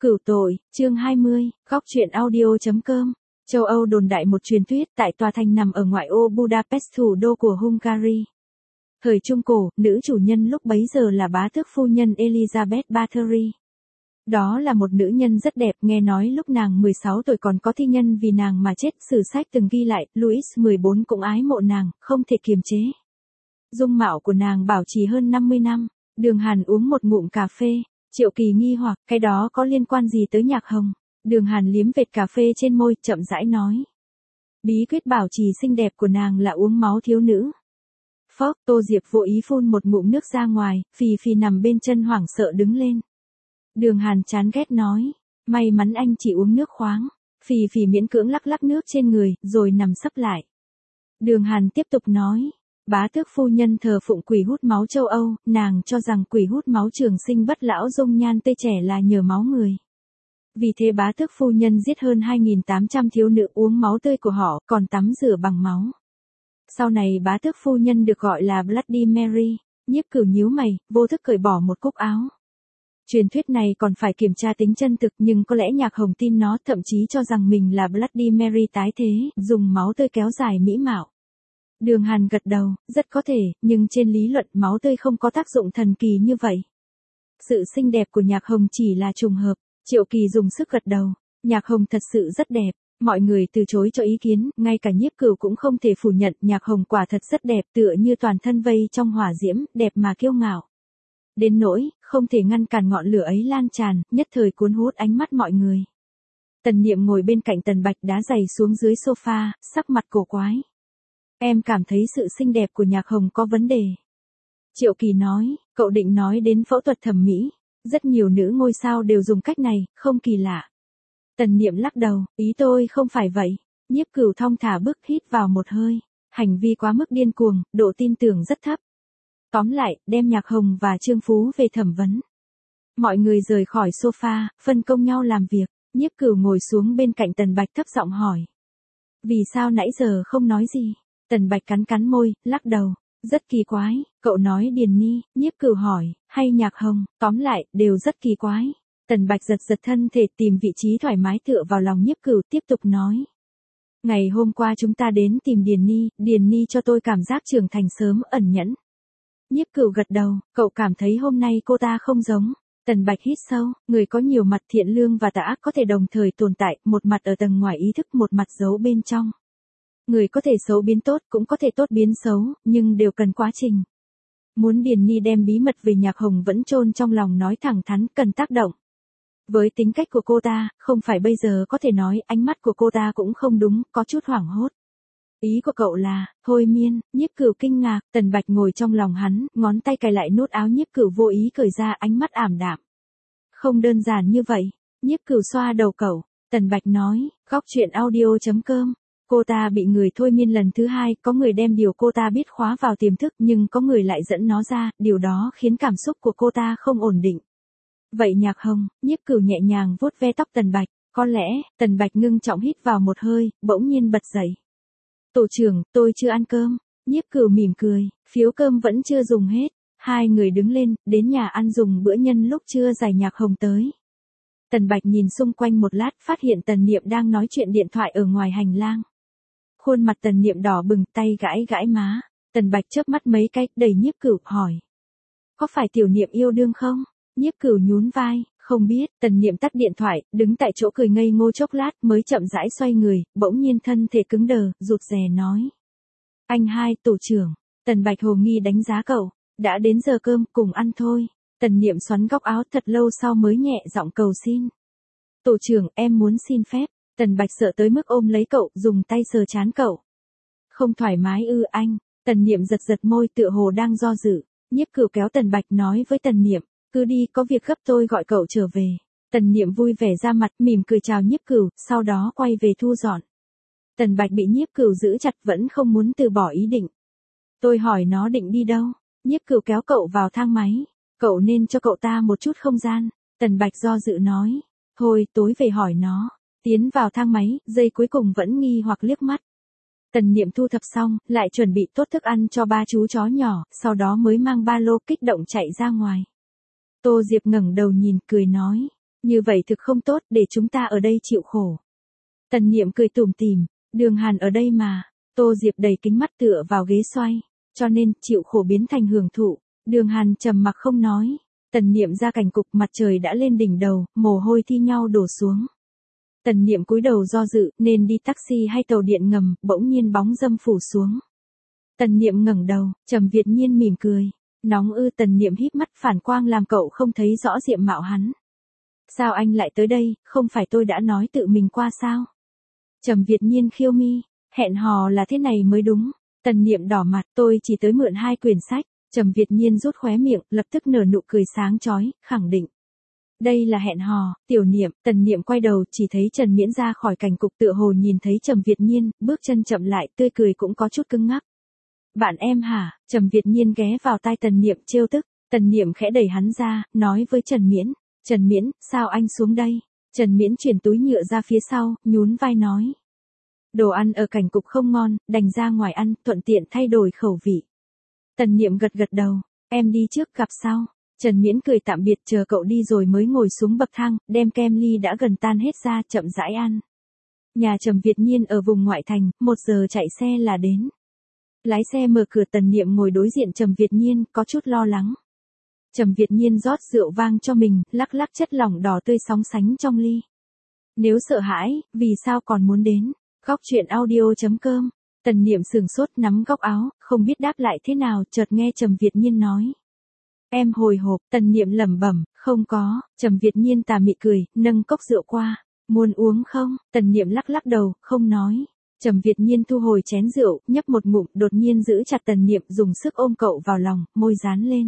Cửu tội, chương 20, góc truyện audio.com. Châu Âu đồn đại một truyền thuyết tại tòa thành nằm ở ngoại ô Budapest, thủ đô của Hungary. Thời Trung Cổ, nữ chủ nhân lúc bấy giờ là bá tước phu nhân Elizabeth Bathory. Đó là một nữ nhân rất đẹp, nghe nói lúc nàng 16 tuổi còn có thi nhân vì nàng mà chết, sử sách từng ghi lại, Louis XIV cũng ái mộ nàng, không thể kiềm chế. Dung mạo của nàng bảo trì hơn 50 năm, Đường Hàn uống một ngụm cà phê, Triệu Kỳ nghi hoặc, cái đó có liên quan gì tới Nhạc Hồng? Đường Hàn liếm vệt cà phê trên môi, chậm rãi nói. Bí quyết bảo trì xinh đẹp của nàng là uống máu thiếu nữ. Phốc, Tô Diệp vô ý phun một ngụm nước ra ngoài, Phì Phì nằm bên chân hoảng sợ đứng lên. Đường Hàn chán ghét nói, may mắn anh chỉ uống nước khoáng. Phì Phì miễn cưỡng lắc lắc nước trên người, rồi nằm sấp lại. Đường Hàn tiếp tục nói, bá tước phu nhân thờ phụng quỷ hút máu châu Âu, nàng cho rằng quỷ hút máu trường sinh bất lão dung nhan tươi trẻ là nhờ máu người. Vì thế bá tước phu nhân giết hơn 2.800 thiếu nữ uống máu tươi của họ, còn tắm rửa bằng máu. Sau này bá tước phu nhân được gọi là Bloody Mary. Nhiếp Cửu nhíu mày, vô thức cởi bỏ một cúc áo. Truyền thuyết này còn phải kiểm tra tính chân thực, nhưng có lẽ Nhạc Hồng tin nó, thậm chí cho rằng mình là Bloody Mary tái thế, dùng máu tươi kéo dài mỹ mạo. Đường Hàn gật đầu, rất có thể, nhưng trên lý luận máu tươi không có tác dụng thần kỳ như vậy. Sự xinh đẹp của Nhạc Hồng chỉ là trùng hợp. Triệu Kỳ dùng sức gật đầu, Nhạc Hồng thật sự rất đẹp. Mọi người từ chối cho ý kiến, ngay cả Nhiếp Cửu cũng không thể phủ nhận, Nhạc Hồng quả thật rất đẹp, tựa như toàn thân vây trong hỏa diễm, đẹp mà kiêu ngạo. Đến nỗi, không thể ngăn cản ngọn lửa ấy lan tràn, nhất thời cuốn hút ánh mắt mọi người. Tần Niệm ngồi bên cạnh Tần Bạch đá giày xuống dưới sofa, sắc mặt cổ quái. Em cảm thấy sự xinh đẹp của Nhạc Hồng có vấn đề. Triệu Kỳ nói, cậu định nói đến phẫu thuật thẩm mỹ. Rất nhiều nữ ngôi sao đều dùng cách này, không kỳ lạ. Tần Niệm lắc đầu, ý tôi không phải vậy. Nhiếp Cửu thong thả bước hít vào một hơi. Hành vi quá mức điên cuồng, độ tin tưởng rất thấp. Tóm lại, đem Nhạc Hồng và Trương Phú về thẩm vấn. Mọi người rời khỏi sofa, phân công nhau làm việc. Nhiếp Cửu ngồi xuống bên cạnh Tần Bạch thấp giọng hỏi. Vì sao nãy giờ không nói gì? Tần Bạch cắn cắn môi, lắc đầu. Rất kỳ quái, cậu nói Điền Ni, Nhiếp Cửu hỏi, hay Nhạc Hồng, tóm lại, đều rất kỳ quái. Tần Bạch giật giật thân thể tìm vị trí thoải mái tựa vào lòng Nhiếp Cửu tiếp tục nói. Ngày hôm qua chúng ta đến tìm Điền Ni cho tôi cảm giác trưởng thành sớm, ẩn nhẫn. Nhiếp Cửu gật đầu, cậu cảm thấy hôm nay cô ta không giống. Tần Bạch hít sâu, người có nhiều mặt thiện lương và tà ác có thể đồng thời tồn tại, một mặt ở tầng ngoài ý thức, một mặt giấu bên trong. Người có thể xấu biến tốt, cũng có thể tốt biến xấu, nhưng đều cần quá trình. Muốn Điền Ni đem bí mật về Nhạc Hồng vẫn chôn trong lòng nói thẳng thắn, cần tác động. Với tính cách của cô ta, không phải bây giờ có thể nói, ánh mắt của cô ta cũng không đúng, có chút hoảng hốt. Ý của cậu là, thôi miên, Nhiếp Cửu kinh ngạc, Tần Bạch ngồi trong lòng hắn, ngón tay cài lại nút áo Nhiếp Cửu vô ý cởi ra, ánh mắt ảm đạm. Không đơn giản như vậy. Nhiếp Cửu xoa đầu cậu, Tần Bạch nói, góc truyện audio.com. Cô ta bị người thôi miên lần thứ hai, có người đem điều cô ta biết khóa vào tiềm thức, nhưng có người lại dẫn nó ra, điều đó khiến cảm xúc của cô ta không ổn định. Vậy Nhạc Hồng, Nhiếp Cửu nhẹ nhàng vuốt ve tóc Tần Bạch, có lẽ, Tần Bạch ngưng trọng hít vào một hơi, bỗng nhiên bật dậy. Tổ trưởng, tôi chưa ăn cơm. Nhiếp Cửu mỉm cười, phiếu cơm vẫn chưa dùng hết. Hai người đứng lên, đến nhà ăn dùng bữa nhân lúc trưa giải Nhạc Hồng tới. Tần Bạch nhìn xung quanh một lát, phát hiện Tần Niệm đang nói chuyện điện thoại ở ngoài hành lang. Khuôn mặt Tần Niệm đỏ bừng, tay gãi gãi má. Tần Bạch chớp mắt mấy cái, đẩy Nhiếp Cửu, hỏi. Có phải tiểu Niệm yêu đương không? Nhiếp Cửu nhún vai, không biết. Tần Niệm tắt điện thoại, đứng tại chỗ cười ngây ngô chốc lát, mới chậm rãi xoay người, bỗng nhiên thân thể cứng đờ, rụt rè nói. Anh hai, tổ trưởng. Tần Bạch hồ nghi đánh giá cậu. Đã đến giờ cơm, cùng ăn thôi. Tần Niệm xoắn góc áo thật lâu sau mới nhẹ giọng cầu xin. Tổ trưởng, em muốn xin phép. Tần Bạch sợ tới mức ôm lấy cậu, dùng tay sờ trán cậu. Không thoải mái ư anh? Tần Niệm giật giật môi tựa hồ đang do dự. Nhiếp Cửu kéo Tần Bạch nói với Tần Niệm, cứ đi, có việc gấp tôi gọi cậu trở về. Tần Niệm vui vẻ ra mặt, mỉm cười chào Nhiếp Cửu, sau đó quay về thu dọn. Tần Bạch bị Nhiếp Cửu giữ chặt vẫn không muốn từ bỏ ý định. Tôi hỏi nó định đi đâu? Nhiếp Cửu kéo cậu vào thang máy. Cậu nên cho cậu ta một chút không gian. Tần Bạch do dự nói. Thôi, tối về hỏi nó. Tiến vào thang máy, giây cuối cùng vẫn nghi hoặc liếc mắt. Tần Niệm thu thập xong, lại chuẩn bị tốt thức ăn cho ba chú chó nhỏ, sau đó mới mang ba lô kích động chạy ra ngoài. Tô Diệp ngẩng đầu nhìn, cười nói. Như vậy thực không tốt, để chúng ta ở đây chịu khổ. Tần Niệm cười tủm tỉm, Đường Hàn ở đây mà. Tô Diệp đầy kính mắt tựa vào ghế xoay, cho nên chịu khổ biến thành hưởng thụ. Đường Hàn trầm mặc không nói. Tần Niệm ra cảnh cục, mặt trời đã lên đỉnh đầu, mồ hôi thi nhau đổ xuống. Tần Niệm cúi đầu do dự, nên đi taxi hay tàu điện ngầm, bỗng nhiên bóng dâm phủ xuống. Tần Niệm ngẩng đầu, Trầm Việt Nhiên mỉm cười. Nóng ư? Tần Niệm híp mắt, phản quang làm cậu không thấy rõ diện mạo hắn. Sao anh lại tới đây, không phải tôi đã nói tự mình qua sao? Trầm Việt Nhiên khiêu mi, hẹn hò là thế này mới đúng. Tần Niệm đỏ mặt, tôi chỉ tới mượn 2 quyển sách. Trầm Việt Nhiên rút khóe miệng, lập tức nở nụ cười sáng chói, khẳng định. Đây là hẹn hò. Tiểu Niệm. Tần Niệm quay đầu, chỉ thấy Trần Miễn ra khỏi cảnh cục, tựa hồ nhìn thấy Trầm Việt Nhiên, bước chân chậm lại, tươi cười cũng có chút cứng ngắc. Bạn em hả? Trầm Việt Nhiên ghé vào tai Tần Niệm trêu tức. Tần Niệm khẽ đẩy hắn ra, nói với Trần Miễn. Trần Miễn, sao anh xuống đây? Trần Miễn chuyển túi nhựa ra phía sau, nhún vai nói. Đồ ăn ở cảnh cục không ngon, đành ra ngoài ăn, thuận tiện thay đổi khẩu vị. Tần Niệm gật gật đầu, em đi trước, gặp sau. Trần Miễn cười tạm biệt, chờ cậu đi rồi mới ngồi xuống bậc thang, đem kem ly đã gần tan hết ra, chậm rãi ăn. Nhà Trầm Việt Nhiên ở vùng ngoại thành, 1 giờ chạy xe là đến. Lái xe mở cửa, Tần Niệm ngồi đối diện Trầm Việt Nhiên, có chút lo lắng. Trầm Việt Nhiên rót rượu vang cho mình, lắc lắc chất lỏng đỏ tươi sóng sánh trong ly. Nếu sợ hãi, vì sao còn muốn đến? Góc truyện audio.com. Tần Niệm sừng sốt, nắm góc áo, không biết đáp lại thế nào, chợt nghe Trầm Việt Nhiên nói. Em hồi hộp. Tần Niệm lẩm bẩm, không có. Trầm Việt Nhiên tà mị cười, nâng cốc rượu qua. Muốn uống không? Tần Niệm lắc lắc đầu, không nói. Trầm Việt Nhiên thu hồi chén rượu, nhấp một ngụm, đột nhiên giữ chặt Tần Niệm, dùng sức ôm cậu vào lòng, môi dán lên.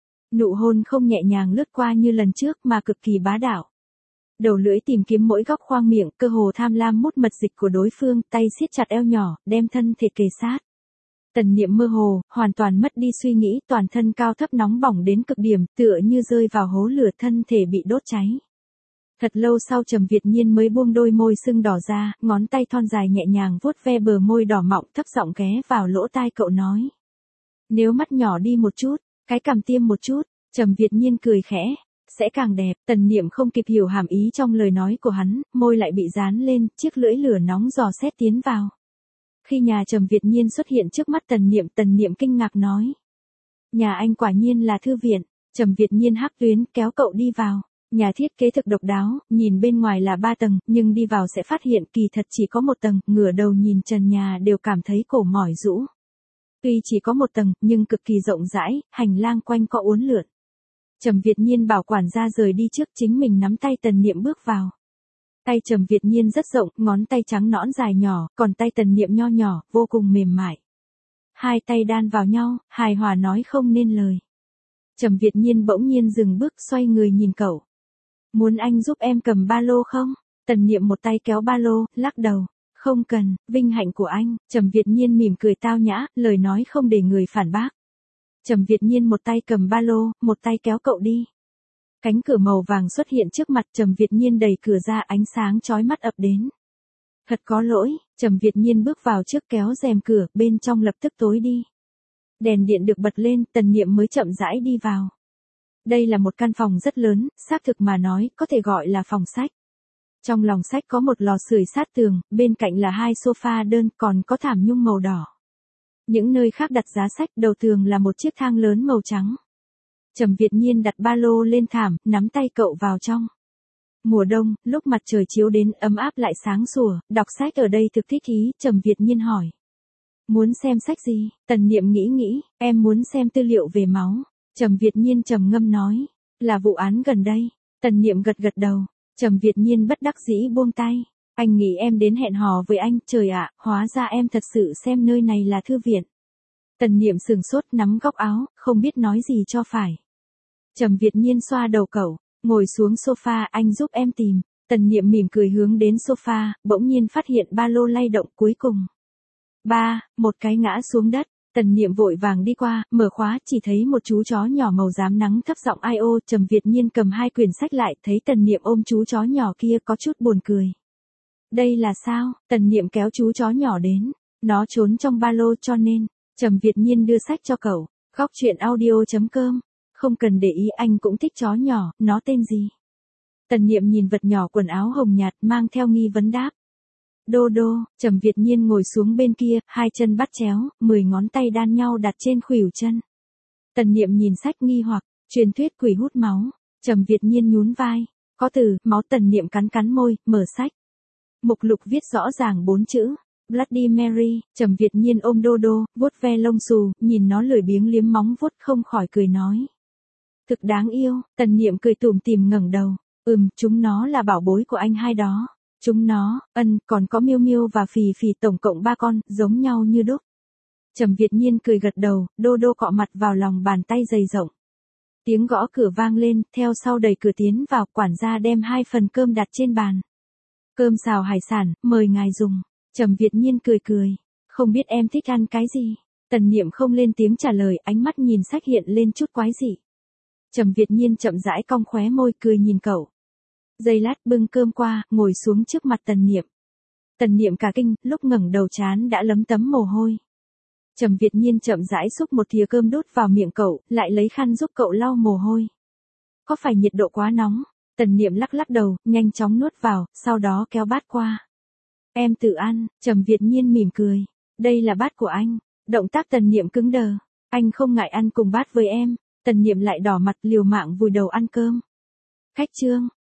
Nụ hôn không nhẹ nhàng lướt qua như lần trước mà cực kỳ bá đạo. Đầu lưỡi tìm kiếm mỗi góc khoang miệng, cơ hồ tham lam mút mật dịch của đối phương, tay siết chặt eo nhỏ, đem thân thể kề sát. Tần Niệm mơ hồ, hoàn toàn mất đi suy nghĩ, toàn thân cao thấp nóng bỏng đến cực điểm, tựa như rơi vào hố lửa, thân thể bị đốt cháy. Thật lâu sau Trầm Việt Nhiên mới buông đôi môi sưng đỏ ra, ngón tay thon dài nhẹ nhàng vuốt ve bờ môi đỏ mọng, thấp giọng ghé vào lỗ tai cậu nói. Nếu mắt nhỏ đi một chút, cái cằm tiêm một chút. Trầm Việt Nhiên cười khẽ. Sẽ càng đẹp. Tần Niệm không kịp hiểu hàm ý trong lời nói của hắn, môi lại bị dán lên, chiếc lưỡi lửa nóng dò xét tiến vào. Khi nhà Trầm Việt Nhiên xuất hiện trước mắt Tần Niệm kinh ngạc nói. Nhà anh quả nhiên là thư viện. Trầm Việt Nhiên hắc tuyến, kéo cậu đi vào. Nhà thiết kế thực độc đáo, nhìn bên ngoài là 3 tầng, nhưng đi vào sẽ phát hiện kỳ thật chỉ có 1 tầng, ngửa đầu nhìn trần nhà đều cảm thấy cổ mỏi rũ. Tuy chỉ có 1 tầng, nhưng cực kỳ rộng rãi, hành lang quanh co uốn lượn. Trầm Việt Nhiên bảo quản gia rời đi trước, chính mình nắm tay Tần Niệm bước vào. Tay Trầm Việt Nhiên rất rộng, ngón tay trắng nõn dài nhỏ, còn tay Tần Niệm nho nhỏ, vô cùng mềm mại. 2 tay đan vào nhau, hài hòa nói không nên lời. Trầm Việt Nhiên bỗng nhiên dừng bước, xoay người nhìn cậu. Muốn anh giúp em cầm ba lô không? Tần Niệm một tay kéo ba lô, lắc đầu. Không cần, vinh hạnh của anh. Trầm Việt Nhiên mỉm cười tao nhã, lời nói không để người phản bác. Trầm Việt Nhiên một tay cầm ba lô, một tay kéo cậu đi. Cánh cửa màu vàng xuất hiện trước mặt, Trầm Việt Nhiên đẩy cửa ra, ánh sáng chói mắt ập đến. Thật có lỗi. Trầm Việt Nhiên bước vào trước, kéo rèm cửa, bên trong lập tức tối đi. Đèn điện được bật lên, Tần Niệm mới chậm rãi đi vào. Đây là một căn phòng rất lớn, xác thực mà nói, có thể gọi là phòng sách. Trong lòng sách có một lò sưởi sát tường, bên cạnh là 2 sofa đơn, còn có thảm nhung màu đỏ. Những nơi khác đặt giá sách, đầu tường là một chiếc thang lớn màu trắng. Trầm Việt Nhiên đặt ba lô lên thảm, nắm tay cậu vào trong. Mùa đông, lúc mặt trời chiếu đến, ấm áp lại sáng sủa, đọc sách ở đây thực thích ý, Trầm Việt Nhiên hỏi. Muốn xem sách gì? Tần Niệm nghĩ, em muốn xem tư liệu về máu. Trầm Việt Nhiên trầm ngâm nói, là vụ án gần đây. Tần Niệm gật gật đầu. Trầm Việt Nhiên bất đắc dĩ buông tay. Anh nghĩ em đến hẹn hò với anh, trời ạ, hóa ra em thật sự xem nơi này là thư viện. Tần Niệm sừng sốt, nắm góc áo, không biết nói gì cho phải. Trầm Việt Nhiên xoa đầu cậu, ngồi xuống sofa, anh giúp em tìm. Tần Niệm mỉm cười hướng đến sofa, bỗng nhiên phát hiện ba lô lay động, cuối cùng. Một cái ngã xuống đất. Tần Niệm vội vàng đi qua, mở khóa, chỉ thấy một chú chó nhỏ màu rám nắng, thấp giọng ai ô. Trầm Việt Nhiên cầm 2 quyển sách lại, thấy Tần Niệm ôm chú chó nhỏ kia, có chút buồn cười. Đây là sao? Tần Niệm kéo chú chó nhỏ đến. Nó trốn trong ba lô cho nên. Trầm Việt Nhiên đưa sách cho cậu. Góc truyện audio.com. Không cần để ý, anh cũng thích chó nhỏ, nó tên gì? Tần Niệm nhìn vật nhỏ quần áo hồng nhạt mang theo nghi vấn đáp. Đô đô, Trầm Việt Nhiên ngồi xuống bên kia, hai chân bắt chéo, 10 ngón tay đan nhau đặt trên khuỷu chân. Tần Niệm nhìn sách nghi hoặc, truyền thuyết quỷ hút máu. Trầm Việt Nhiên nhún vai. Có từ, máu. Tần Niệm cắn cắn môi, mở sách. Mục lục viết rõ ràng 4 chữ. Bloody Mary. Trầm Việt Nhiên ôm đô đô, vuốt ve lông xù, nhìn nó lười biếng liếm móng vuốt không khỏi cười nói. Thực đáng yêu. Tần Niệm cười tủm tỉm ngẩng đầu. Chúng nó là bảo bối của anh hai đó. Chúng nó, còn có Miêu Miêu và Phì Phì, tổng cộng 3 con, giống nhau như đúc. Trầm Việt Nhiên cười gật đầu, đô đô cọ mặt vào lòng bàn tay dày rộng. Tiếng gõ cửa vang lên, theo sau đẩy cửa tiến vào, quản gia đem 2 phần cơm đặt trên bàn. Cơm xào hải sản, mời ngài dùng. Trầm Việt Nhiên cười cười. Không biết em thích ăn cái gì? Tần Niệm không lên tiếng trả lời, ánh mắt nhìn sách hiện lên chút quái dị. Trầm Việt Nhiên chậm rãi cong khóe môi cười nhìn cậu. Giây lát bưng cơm qua, ngồi xuống trước mặt Tần Niệm. Tần Niệm cả kinh, lúc ngẩng đầu trán đã lấm tấm mồ hôi. Trầm Việt Nhiên chậm rãi xúc một thìa cơm đút vào miệng cậu, lại lấy khăn giúp cậu lau mồ hôi. Có phải nhiệt độ quá nóng? Tần Niệm lắc lắc đầu, nhanh chóng nuốt vào, sau đó kéo bát qua. Em tự ăn. Trầm Việt Nhiên mỉm cười. Đây là bát của anh. Động tác Tần Niệm cứng đờ. Anh không ngại ăn cùng bát với em. Tần Niệm lại đỏ mặt liều mạng vùi đầu ăn cơm. Khách trương.